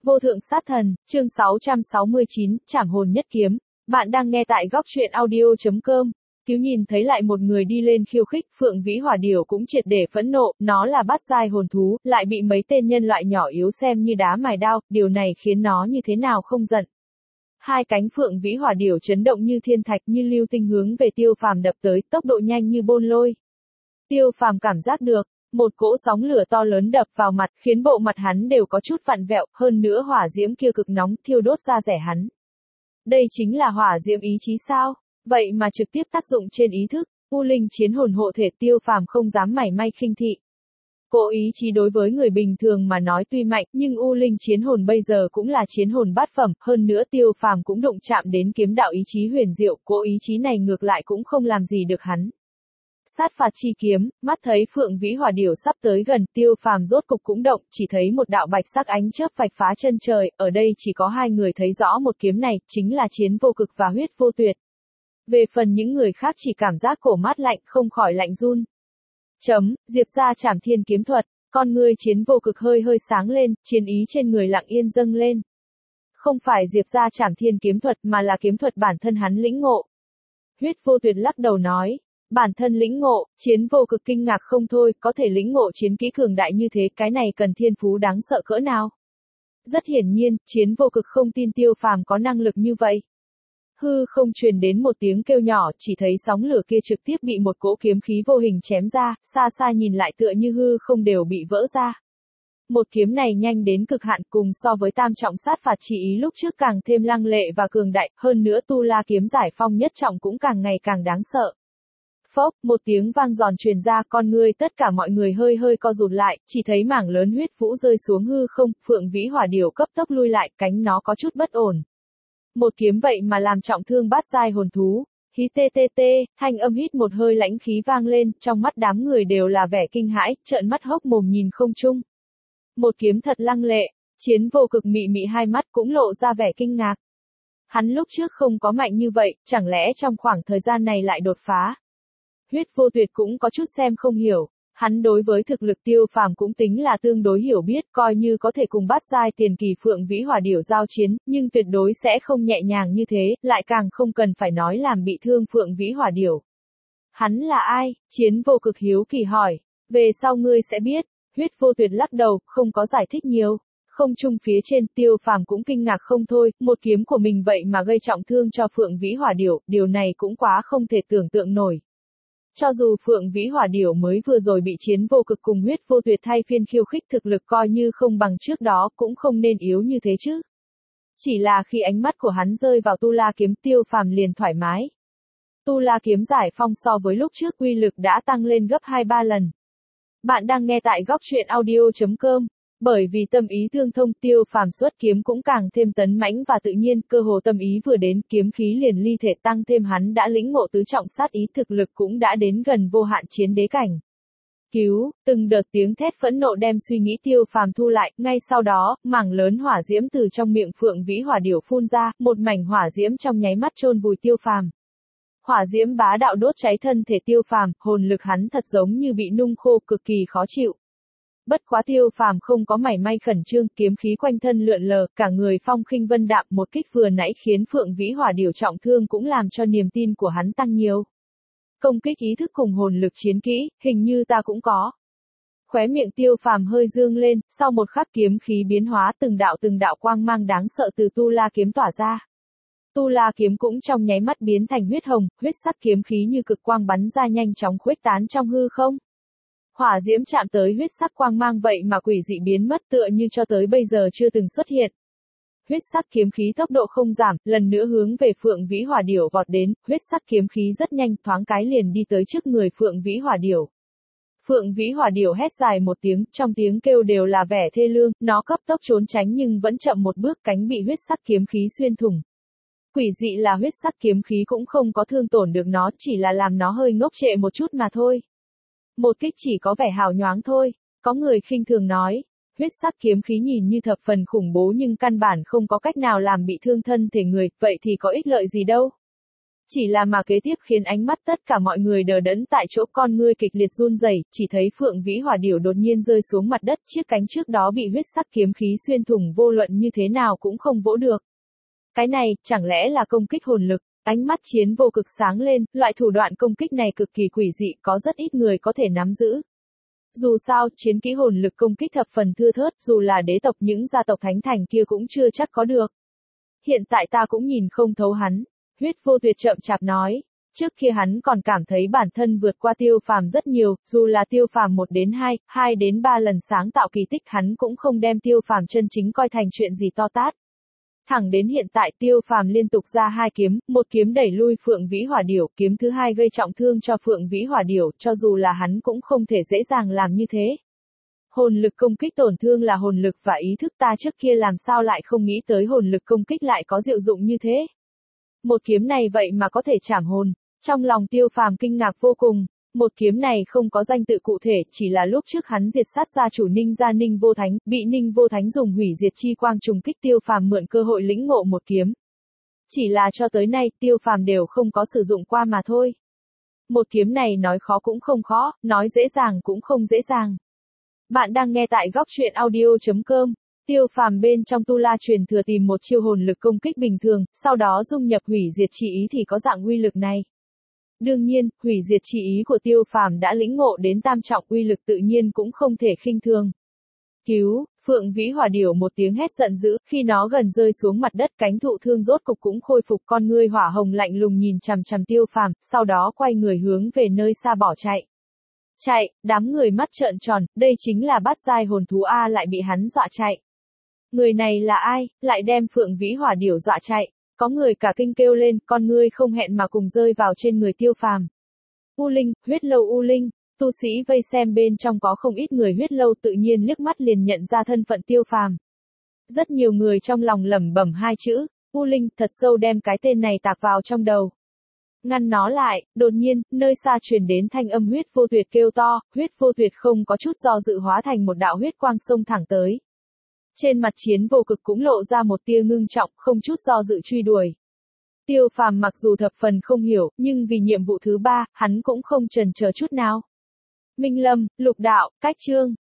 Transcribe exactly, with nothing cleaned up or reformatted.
Vô thượng sát thần, chương sáu trăm sáu mươi chín, trảm hồn nhất kiếm. Bạn đang nghe tại góc truyện audio chấm com. Cứu nhìn thấy lại một người đi lên khiêu khích, Phượng Vĩ Hỏa Điểu cũng triệt để phẫn nộ, nó là bát giai hồn thú, lại bị mấy tên nhân loại nhỏ yếu xem như đá mài đao, điều này khiến nó như thế nào không giận. Hai cánh Phượng Vĩ Hỏa Điểu chấn động như thiên thạch như lưu tinh hướng về Tiêu Phàm đập tới, tốc độ nhanh như bôn lôi. Tiêu Phàm cảm giác được, một cỗ sóng lửa to lớn đập vào mặt, khiến bộ mặt hắn đều có chút vặn vẹo, hơn nữa hỏa diễm kia cực nóng, thiêu đốt da rẻ hắn. Đây chính là hỏa diễm ý chí sao? Vậy mà trực tiếp tác dụng trên ý thức, U Linh chiến hồn hộ thể, Tiêu Phàm không dám mảy may khinh thị. Cỗ ý chí đối với người bình thường mà nói tuy mạnh, nhưng U Linh chiến hồn bây giờ cũng là chiến hồn bát phẩm, hơn nữa Tiêu Phàm cũng đụng chạm đến kiếm đạo ý chí huyền diệu, cỗ ý chí này ngược lại cũng không làm gì được hắn. Sát phạt chi kiếm, mắt thấy Phượng Vĩ Hỏa Điểu sắp tới gần, Tiêu Phàm rốt cục cũng động, chỉ thấy một đạo bạch sắc ánh chớp vạch phá chân trời, ở đây chỉ có hai người thấy rõ một kiếm này, chính là Chiến Vô Cực và Huyết Vô Tuyệt. Về phần những người khác chỉ cảm giác cổ mát lạnh, không khỏi lạnh run. Chấm, Diệp gia trảm thiên kiếm thuật, con người Chiến Vô Cực hơi hơi sáng lên, chiến ý trên người lặng yên dâng lên. Không phải Diệp gia trảm thiên kiếm thuật mà là kiếm thuật bản thân hắn lĩnh ngộ. Huyết Vô Tuyệt lắc đầu nói. Bản thân lĩnh ngộ, Chiến Vô Cực kinh ngạc không thôi, có thể lĩnh ngộ chiến kỹ cường đại như thế, cái này cần thiên phú đáng sợ cỡ nào. Rất hiển nhiên, Chiến Vô Cực không tin Tiêu Phàm có năng lực như vậy. Hư không truyền đến một tiếng kêu nhỏ, chỉ thấy sóng lửa kia trực tiếp bị một cỗ kiếm khí vô hình chém ra, xa xa nhìn lại tựa như hư không đều bị vỡ ra. Một kiếm này nhanh đến cực hạn, cùng so với tam trọng sát phạt chi ý lúc trước càng thêm lăng lệ và cường đại, hơn nữa Tu La kiếm giải phong nhất trọng cũng càng ngày càng đáng sợ. Phốc, một tiếng vang giòn truyền ra, con ngươi tất cả mọi người hơi hơi co rụt lại, chỉ thấy mảng lớn huyết vũ rơi xuống hư không, Phượng Vĩ Hỏa Điểu cấp tốc lui lại, cánh nó có chút bất ổn. Một kiếm vậy mà làm trọng thương bát giai hồn thú. Hí tê tê tê, thanh âm hít một hơi lãnh khí vang lên, trong mắt đám người đều là vẻ kinh hãi, trợn mắt hốc mồm nhìn không trung. Một kiếm thật lăng lệ, Chiến Vô Cực mị mị hai mắt cũng lộ ra vẻ kinh ngạc. Hắn lúc trước không có mạnh như vậy, chẳng lẽ trong khoảng thời gian này lại đột phá? Huyết Vô Tuyệt cũng có chút xem không hiểu, hắn đối với thực lực Tiêu Phàm cũng tính là tương đối hiểu biết, coi như có thể cùng bát giai tiền kỳ Phượng Vĩ Hỏa Điểu giao chiến, nhưng tuyệt đối sẽ không nhẹ nhàng như thế, lại càng không cần phải nói làm bị thương Phượng Vĩ Hỏa Điểu. Hắn là ai? Chiến Vô Cực hiếu kỳ hỏi. Về sau ngươi sẽ biết. Huyết Vô Tuyệt lắc đầu, không có giải thích nhiều. Không trung phía trên, Tiêu Phàm cũng kinh ngạc không thôi, một kiếm của mình vậy mà gây trọng thương cho Phượng Vĩ Hỏa Điểu, điều này cũng quá không thể tưởng tượng nổi. Cho dù Phượng Vĩ Hỏa Điểu mới vừa rồi bị Chiến Vô Cực cùng Huyết Vô Tuyệt thay phiên khiêu khích, thực lực coi như không bằng trước đó, cũng không nên yếu như thế chứ. Chỉ là khi ánh mắt của hắn rơi vào Tu La kiếm, Tiêu Phàm liền thoải mái. Tu La kiếm giải phong so với lúc trước uy lực đã tăng lên gấp hai ba lần. Bạn đang nghe tại góc truyện audio chấm com. Bởi vì tâm ý tương thông, Tiêu Phàm xuất kiếm cũng càng thêm tấn mãnh và tự nhiên, cơ hồ tâm ý vừa đến, kiếm khí liền ly thể tăng thêm, hắn đã lĩnh ngộ tứ trọng sát ý, thực lực cũng đã đến gần vô hạn chiến đế cảnh. Cứu, từng đợt tiếng thét phẫn nộ đem suy nghĩ Tiêu Phàm thu lại, ngay sau đó, mảng lớn hỏa diễm từ trong miệng Phượng Vĩ Hỏa Điểu phun ra, một mảnh hỏa diễm trong nháy mắt chôn vùi Tiêu Phàm. Hỏa diễm bá đạo đốt cháy thân thể Tiêu Phàm, hồn lực hắn thật giống như bị nung khô, cực kỳ khó chịu. Bất quá Tiêu Phàm không có mảy may khẩn trương, kiếm khí quanh thân lượn lờ, cả người phong khinh vân đạm, một kích vừa nãy khiến Phượng Vĩ Hỏa Điểu trọng thương cũng làm cho niềm tin của hắn tăng nhiều. Công kích ý thức cùng hồn lực chiến kỹ, hình như ta cũng có. Khóe miệng Tiêu Phàm hơi dương lên, sau một khắc kiếm khí biến hóa, từng đạo từng đạo quang mang đáng sợ từ Tu La kiếm tỏa ra. Tu La kiếm cũng trong nháy mắt biến thành huyết hồng, huyết sắc kiếm khí như cực quang bắn ra nhanh chóng khuếch tán trong hư không. Hỏa diễm chạm tới huyết sắc quang mang vậy mà quỷ dị biến mất, tựa như cho tới bây giờ chưa từng xuất hiện. Huyết sắc kiếm khí tốc độ không giảm, lần nữa hướng về Phượng Vĩ Hỏa Điểu vọt đến, huyết sắc kiếm khí rất nhanh, thoáng cái liền đi tới trước người Phượng Vĩ Hỏa Điểu. Phượng Vĩ Hỏa Điểu hét dài một tiếng, trong tiếng kêu đều là vẻ thê lương, nó cấp tốc trốn tránh nhưng vẫn chậm một bước, cánh bị huyết sắc kiếm khí xuyên thủng. Quỷ dị là huyết sắc kiếm khí cũng không có thương tổn được nó, chỉ là làm nó hơi ngốc trệ một chút mà thôi. Một kích chỉ có vẻ hào nhoáng thôi, có người khinh thường nói. Huyết sắc kiếm khí nhìn như thập phần khủng bố nhưng căn bản không có cách nào làm bị thương thân thể người, vậy thì có ích lợi gì đâu. Chỉ là mà kế tiếp khiến ánh mắt tất cả mọi người đờ đẫn tại chỗ, con ngươi kịch liệt run rẩy, chỉ thấy Phượng Vĩ Hỏa Điểu đột nhiên rơi xuống mặt đất, chiếc cánh trước đó bị huyết sắc kiếm khí xuyên thủng, vô luận như thế nào cũng không vỗ được. Cái này, chẳng lẽ là công kích hồn lực? Ánh mắt Chiến Vô Cực sáng lên, loại thủ đoạn công kích này cực kỳ quỷ dị, có rất ít người có thể nắm giữ. Dù sao, chiến kỹ hồn lực công kích thập phần thưa thớt, dù là đế tộc những gia tộc thánh thành kia cũng chưa chắc có được. Hiện tại ta cũng nhìn không thấu hắn. Huyết Vô Tuyệt chậm chạp nói. Trước kia hắn còn cảm thấy bản thân vượt qua Tiêu Phàm rất nhiều, dù là Tiêu Phàm một đến hai, hai đến ba lần sáng tạo kỳ tích hắn cũng không đem Tiêu Phàm chân chính coi thành chuyện gì to tát. Thẳng đến hiện tại Tiêu Phàm liên tục ra hai kiếm, một kiếm đẩy lui Phượng Vĩ Hỏa Điểu, kiếm thứ hai gây trọng thương cho Phượng Vĩ Hỏa Điểu, cho dù là hắn cũng không thể dễ dàng làm như thế. Hồn lực công kích tổn thương là hồn lực và ý thức, ta trước kia làm sao lại không nghĩ tới hồn lực công kích lại có diệu dụng như thế. Một kiếm này vậy mà có thể trảm hồn. Trong lòng Tiêu Phàm kinh ngạc vô cùng. Một kiếm này không có danh tự cụ thể, chỉ là lúc trước hắn diệt sát gia chủ Ninh gia Ninh Vô Thánh, bị Ninh Vô Thánh dùng hủy diệt chi quang trùng kích, Tiêu Phàm mượn cơ hội lĩnh ngộ một kiếm. Chỉ là cho tới nay, Tiêu Phàm đều không có sử dụng qua mà thôi. Một kiếm này nói khó cũng không khó, nói dễ dàng cũng không dễ dàng. Bạn đang nghe tại góc truyện audio chấm com. Tiêu Phàm bên trong tu la truyền thừa tìm một chiêu hồn lực công kích bình thường, sau đó dung nhập hủy diệt chi ý thì có dạng uy lực này. Đương nhiên, hủy diệt chi ý của Tiêu Phàm đã lĩnh ngộ đến tam trọng, uy lực tự nhiên cũng không thể khinh thường. Cứu, Phượng Vĩ Hỏa Điểu một tiếng hét giận dữ, khi nó gần rơi xuống mặt đất, cánh thụ thương rốt cục cũng khôi phục, con ngươi hỏa hồng lạnh lùng nhìn chằm chằm Tiêu Phàm, sau đó quay người hướng về nơi xa bỏ chạy. Chạy, đám người mắt trợn tròn, đây chính là bát giai hồn thú A, lại bị hắn dọa chạy. Người này là ai, lại đem Phượng Vĩ Hỏa Điểu dọa chạy? Có người cả kinh kêu lên, con ngươi không hẹn mà cùng rơi vào trên người Tiêu Phàm. U Linh, huyết lâu U Linh, tu sĩ vây xem bên trong có không ít người huyết lâu, tự nhiên liếc mắt liền nhận ra thân phận Tiêu Phàm. Rất nhiều người trong lòng lẩm bẩm hai chữ, U Linh, thật sâu đem cái tên này tạc vào trong đầu. Ngăn nó lại, đột nhiên, nơi xa truyền đến thanh âm Huyết Vô Tuyệt kêu to, Huyết Vô Tuyệt không có chút do dự hóa thành một đạo huyết quang xông thẳng tới. Trên mặt Chiến Vô Cực cũng lộ ra một tia ngưng trọng, không chút do dự truy đuổi. Tiêu Phàm mặc dù thập phần không hiểu, nhưng vì nhiệm vụ thứ ba, hắn cũng không chần chờ chút nào. Minh Lâm, Lục Đạo, Cách Chương.